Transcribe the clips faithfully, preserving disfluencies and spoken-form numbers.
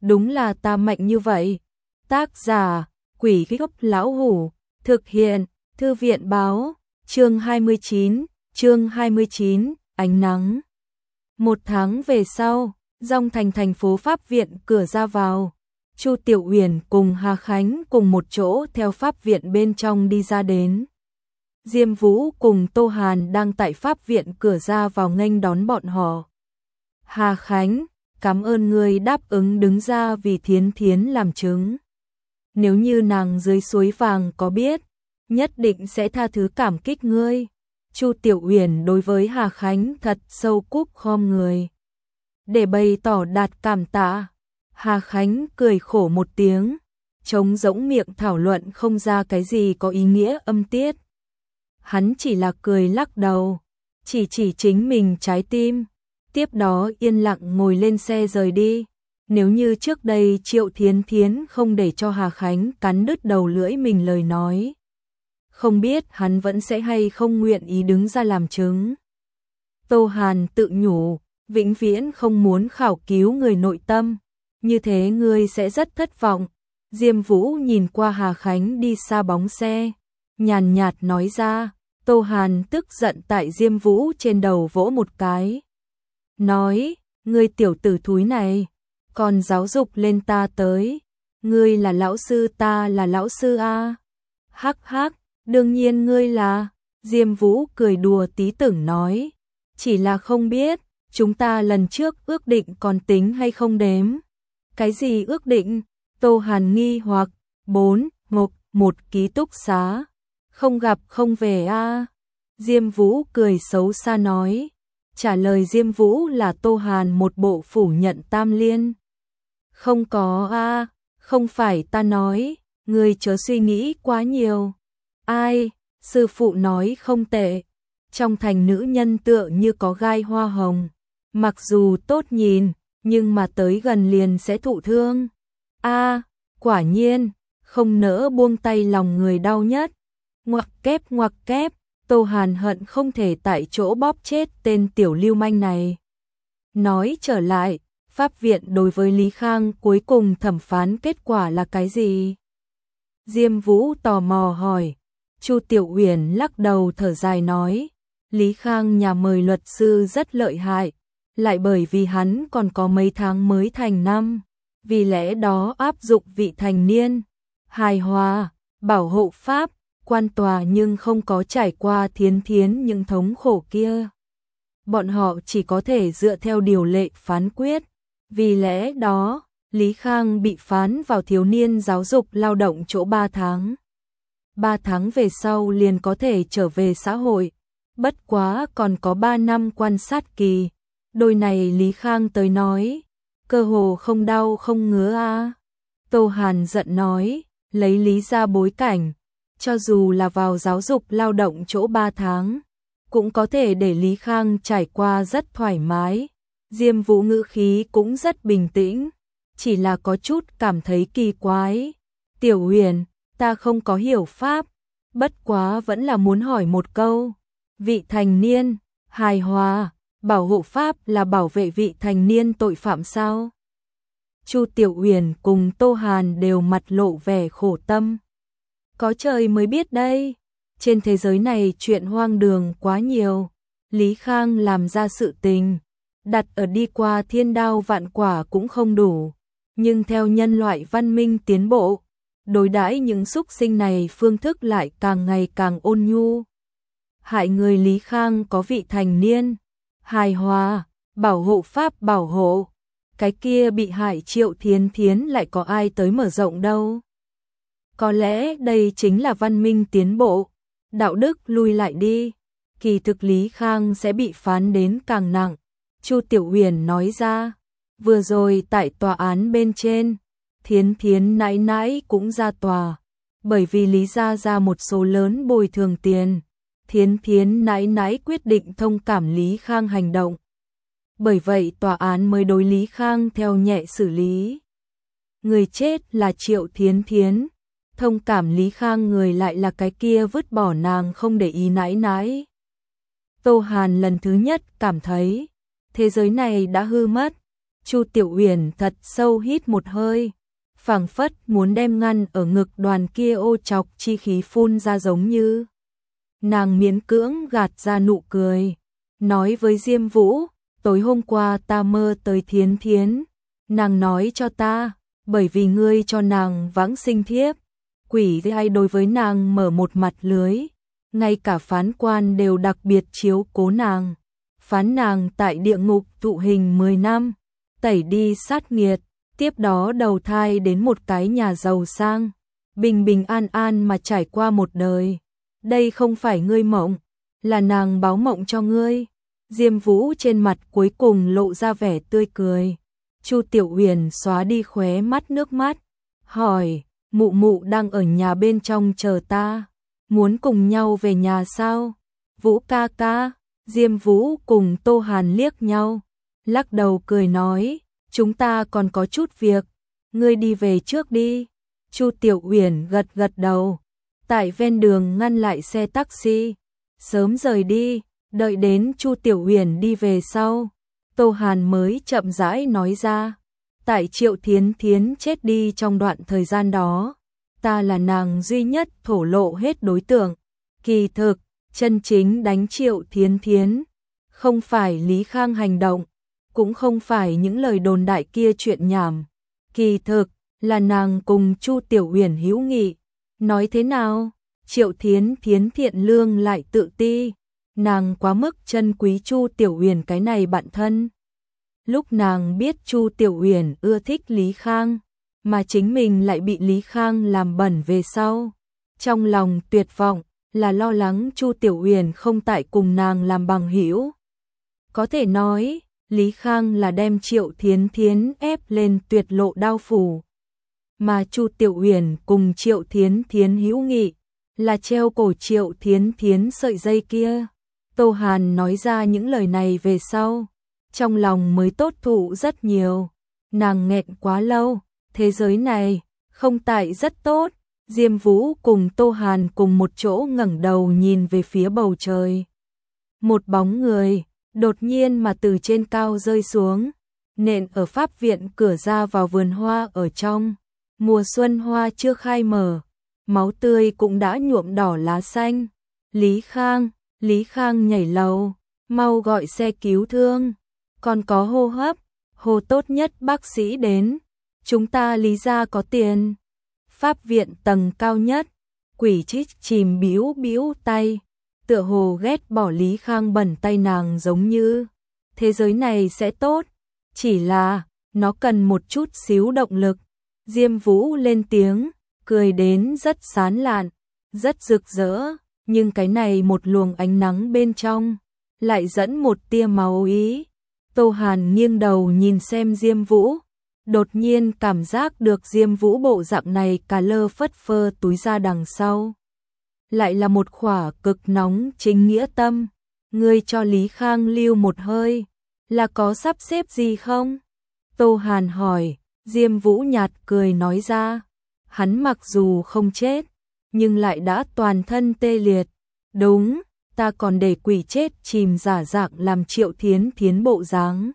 đúng là ta mạnh như vậy. Tác giả, Quỷ Gốc Lão Hủ, thực hiện, Thư viện báo, chương hai mươi chín, chương hai mươi chín, ánh nắng. Một tháng về sau, Dong Thành thành phố Pháp viện cửa ra vào, Chu Tiểu Uyển cùng Hà Khánh cùng một chỗ theo Pháp viện bên trong đi ra đến. Diêm Vũ cùng Tô Hàn đang tại Pháp viện cửa ra vào nghênh đón bọn họ. Hà Khánh, cảm ơn ngươi đáp ứng đứng ra vì Thiến Thiến làm chứng. Nếu như nàng dưới suối vàng có biết, nhất định sẽ tha thứ cảm kích ngươi. Chu Tiểu Uyển đối với Hà Khánh thật sâu cúp khom người, để bày tỏ đạt cảm tạ. Hà Khánh cười khổ một tiếng, trống rỗng miệng thảo luận không ra cái gì có ý nghĩa âm tiết. Hắn chỉ là cười lắc đầu, chỉ chỉ chính mình trái tim, tiếp đó yên lặng ngồi lên xe rời đi. Nếu như trước đây Triệu Thiến Thiến không để cho Hà Khánh cắn đứt đầu lưỡi mình lời nói, không biết hắn vẫn sẽ hay không nguyện ý đứng ra làm chứng. Tô Hàn tự nhủ, vĩnh viễn không muốn khảo cứu người nội tâm, như thế ngươi sẽ rất thất vọng. Diêm Vũ nhìn qua Hà Khánh đi xa bóng xe, nhàn nhạt nói ra. Tô Hàn tức giận tại Diêm Vũ trên đầu vỗ một cái, nói, ngươi tiểu tử thúi này, còn giáo dục lên ta tới, ngươi là lão sư ta là lão sư a. Hắc hắc, đương nhiên ngươi là. Diêm Vũ cười đùa tí tưởng nói, chỉ là không biết, chúng ta lần trước ước định còn tính hay không đếm. Cái gì ước định? Tô Hàn nghi hoặc, bốn, một, một ký túc xá, không gặp không về a. Diêm Vũ cười xấu xa nói, trả lời Diêm Vũ là Tô Hàn một bộ phủ nhận tam liên. Không có a, không phải ta nói, ngươi chớ suy nghĩ quá nhiều. Ai, sư phụ nói không tệ, trong thành nữ nhân tựa như có gai hoa hồng, mặc dù tốt nhìn, nhưng mà tới gần liền sẽ thụ thương. A, quả nhiên, không nỡ buông tay lòng người đau nhất. Ngoặc kép ngoặc kép, Tô Hàn hận không thể tại chỗ bóp chết tên tiểu lưu manh này. Nói trở lại, Pháp viện đối với Lý Khang cuối cùng thẩm phán kết quả là cái gì? Diêm Vũ tò mò hỏi. Chu Tiểu Uyển lắc đầu thở dài nói, Lý Khang nhà mời luật sư rất lợi hại, lại bởi vì hắn còn có mấy tháng mới thành năm, vì lẽ đó áp dụng vị thành niên, hài hòa, bảo hộ pháp, quan tòa nhưng không có trải qua Thiến Thiến những thống khổ kia. Bọn họ chỉ có thể dựa theo điều lệ phán quyết, vì lẽ đó, Lý Khang bị phán vào thiếu niên giáo dục lao động chỗ ba tháng. ba tháng về sau liền có thể trở về xã hội, bất quá còn có ba năm quan sát kỳ. Đôi này Lý Khang tới nói, cơ hồ không đau không ngứa a. Tô Hàn giận nói, lấy lý ra bối cảnh, cho dù là vào giáo dục lao động chỗ ba tháng, cũng có thể để Lý Khang trải qua rất thoải mái. Diêm Vũ ngữ khí cũng rất bình tĩnh, chỉ là có chút cảm thấy kỳ quái. Tiểu Huyền, ta không có hiểu pháp, bất quá vẫn là muốn hỏi một câu, vị thành niên, hài hòa, bảo hộ pháp là bảo vệ vị thành niên tội phạm sao? Chu Tiểu Uyển cùng Tô Hàn đều mặt lộ vẻ khổ tâm. Có trời mới biết đây, trên thế giới này chuyện hoang đường quá nhiều. Lý Khang làm ra sự tình, đặt ở đi qua thiên đao vạn quả cũng không đủ, nhưng theo nhân loại văn minh tiến bộ, đối đãi những súc sinh này phương thức lại càng ngày càng ôn nhu. Hại người Lý Khang có vị thành niên, hài hòa, bảo hộ pháp bảo hộ, cái kia bị hại Triệu Thiến Thiến lại có ai tới mở rộng đâu. Có lẽ đây chính là văn minh tiến bộ, đạo đức lui lại đi, kỳ thực Lý Khang sẽ bị phán đến càng nặng. Chu Tiểu Uyển nói ra, vừa rồi tại tòa án bên trên, Thiến Thiến nãi nãi cũng ra tòa, bởi vì Lý gia ra một số lớn bồi thường tiền, Thiến Thiến nãi nãi quyết định thông cảm Lý Khang hành động. Bởi vậy tòa án mới đối Lý Khang theo nhẹ xử lý. Người chết là Triệu Thiến Thiến, thông cảm Lý Khang người lại là cái kia vứt bỏ nàng không để ý nãi nãi. Tô Hàn lần thứ nhất cảm thấy, thế giới này đã hư mất, Chu Tiểu Uyển thật sâu hít một hơi, phảng phất muốn đem ngăn ở ngực đoàn kia ô chọc chi khí phun ra giống như. Nàng miễn cưỡng gạt ra nụ cười, nói với Diêm Vũ, tối hôm qua ta mơ tới Thiến Thiến, nàng nói cho ta, bởi vì ngươi cho nàng vãng sinh thiếp, quỷ hay đối với nàng mở một mặt lưới, ngay cả phán quan đều đặc biệt chiếu cố nàng, phán nàng tại địa ngục thụ hình mười năm, tẩy đi sát nghiệt, tiếp đó đầu thai đến một cái nhà giàu sang, bình bình an an mà trải qua một đời. Đây không phải ngươi mộng, là nàng báo mộng cho ngươi. Diêm Vũ trên mặt cuối cùng lộ ra vẻ tươi cười. Chu Tiểu Uyển xóa đi khóe mắt nước mắt, hỏi, mụ mụ đang ở nhà bên trong chờ ta, muốn cùng nhau về nhà sao? Vũ ca ca. Diêm Vũ cùng Tô Hàn liếc nhau, lắc đầu cười nói, chúng ta còn có chút việc, ngươi đi về trước đi. Chu Tiểu Uyển gật gật đầu, tại ven đường ngăn lại xe taxi, sớm rời đi, đợi đến Chu Tiểu Uyển đi về sau, Tô Hàn mới chậm rãi nói ra, tại Triệu Thiến Thiến chết đi trong đoạn thời gian đó, ta là nàng duy nhất thổ lộ hết đối tượng, kỳ thực, chân chính đánh Triệu Thiến Thiến, không phải Lý Khang hành động, cũng không phải những lời đồn đại kia chuyện nhảm, kỳ thực, là nàng cùng Chu Tiểu Uyển hữu nghị. Nói thế nào? Triệu Thiến Thiến thiện lương lại tự ti, nàng quá mức trân quý Chu Tiểu Uyển cái này bạn thân. Lúc nàng biết Chu Tiểu Uyển ưa thích Lý Khang, mà chính mình lại bị Lý Khang làm bẩn về sau, trong lòng tuyệt vọng, là lo lắng Chu Tiểu Uyển không tại cùng nàng làm bằng hữu. Có thể nói, Lý Khang là đem Triệu Thiến Thiến ép lên tuyệt lộ đao phủ. Mà Chu Tiểu Uyển cùng Triệu Thiến Thiến hữu nghị, là treo cổ Triệu Thiến Thiến sợi dây kia. Tô Hàn nói ra những lời này về sau, trong lòng mới tốt thụ rất nhiều. Nàng nghẹn quá lâu, thế giới này, không tại rất tốt. Diêm Vũ cùng Tô Hàn cùng một chỗ ngẩng đầu nhìn về phía bầu trời. Một bóng người, đột nhiên mà từ trên cao rơi xuống, nện ở pháp viện cửa ra vào vườn hoa ở trong. Mùa xuân hoa chưa khai mở, máu tươi cũng đã nhuộm đỏ lá xanh. Lý Khang, Lý Khang nhảy lầu, mau gọi xe cứu thương, còn có hô hấp, hô tốt nhất bác sĩ đến, chúng ta Lý gia có tiền. Pháp viện tầng cao nhất, quỷ trích chìm bĩu bĩu tay, tựa hồ ghét bỏ Lý Khang bẩn tay nàng giống như, thế giới này sẽ tốt, chỉ là, nó cần một chút xíu động lực. Diêm Vũ lên tiếng, cười đến rất sán lạn, rất rực rỡ, nhưng cái này một luồng ánh nắng bên trong, lại dẫn một tia máu ý. Tô Hàn nghiêng đầu nhìn xem Diêm Vũ, đột nhiên cảm giác được Diêm Vũ bộ dạng này cà lơ phất phơ túi ra đằng sau. Lại là một khỏa cực nóng chính nghĩa tâm, ngươi cho Lý Khang lưu một hơi, là có sắp xếp gì không? Tô Hàn hỏi. Diêm Vũ nhạt cười nói ra, hắn mặc dù không chết, nhưng lại đã toàn thân tê liệt. Đúng, ta còn để quỷ chết chìm giả dạng làm Triệu Thiến Thiến bộ dáng.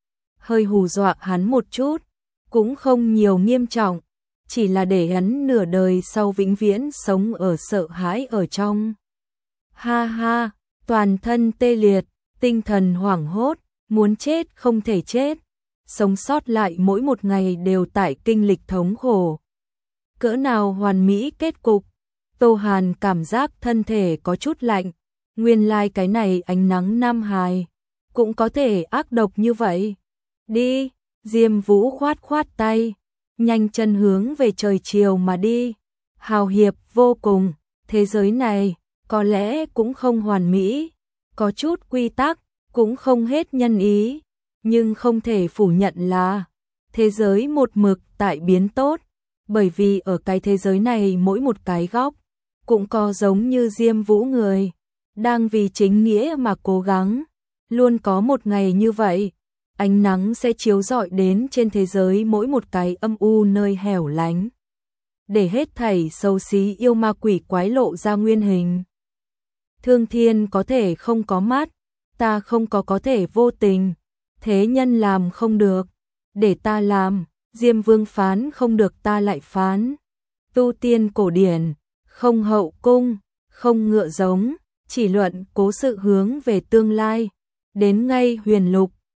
Hơi hù dọa hắn một chút, cũng không nhiều nghiêm trọng, chỉ là để hắn nửa đời sau vĩnh viễn sống ở sợ hãi ở trong. Ha ha, toàn thân tê liệt, tinh thần hoảng hốt, muốn chết không thể chết. Sống sót lại mỗi một ngày đều tại kinh lịch thống khổ. Cỡ nào hoàn mỹ kết cục, Tô Hàn cảm giác thân thể có chút lạnh, nguyên lai like cái này ánh nắng Nam Hài, cũng có thể ác độc như vậy. Đi, Diêm Vũ khoát khoát tay, nhanh chân hướng về trời chiều mà đi, hào hiệp vô cùng, thế giới này, có lẽ cũng không hoàn mỹ, có chút quy tắc, cũng không hết nhân ý. Nhưng không thể phủ nhận là thế giới một mực tại biến tốt, bởi vì ở cái thế giới này mỗi một cái góc cũng có giống như Diêm Vũ người, đang vì chính nghĩa mà cố gắng, luôn có một ngày như vậy, ánh nắng sẽ chiếu rọi đến trên thế giới mỗi một cái âm u nơi hẻo lánh, để hết thảy xấu xí yêu ma quỷ quái lộ ra nguyên hình. Thương thiên có thể không có mắt, ta không có có thể vô tình. Thế nhân làm không được, để ta làm, Diêm Vương phán không được ta lại phán. Tu tiên cổ điển, không hậu cung, không ngựa giống, chỉ luận cố sự hướng về tương lai. Đến ngay huyền lục,